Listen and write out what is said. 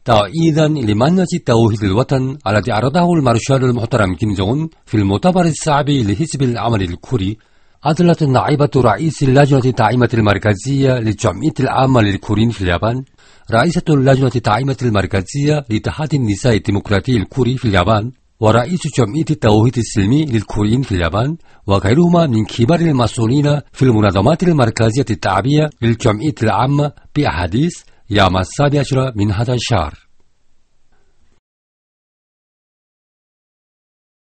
تأييدا لمنهج توحيد الوطن الذي عرضه المارشال المحترم كيم جون أون في المؤتمر السابع لحزب العمل الكوري، أدلت نائبة رئيس اللجنة الدائمة المركزية للجمعية العامة للكوريين في اليابان، رئيسة اللجنة الدائمة المركزية لاتحاد النساء الديمقراطي الكوري في اليابان، ورئيس جمعية التوحيد السلمي للكوريين في اليابان، وغيرهما من كبار المسؤولين في المنظمات المركزية التابعة للجمعية العامة بأحاديث يوم 17 من هذا الشهر.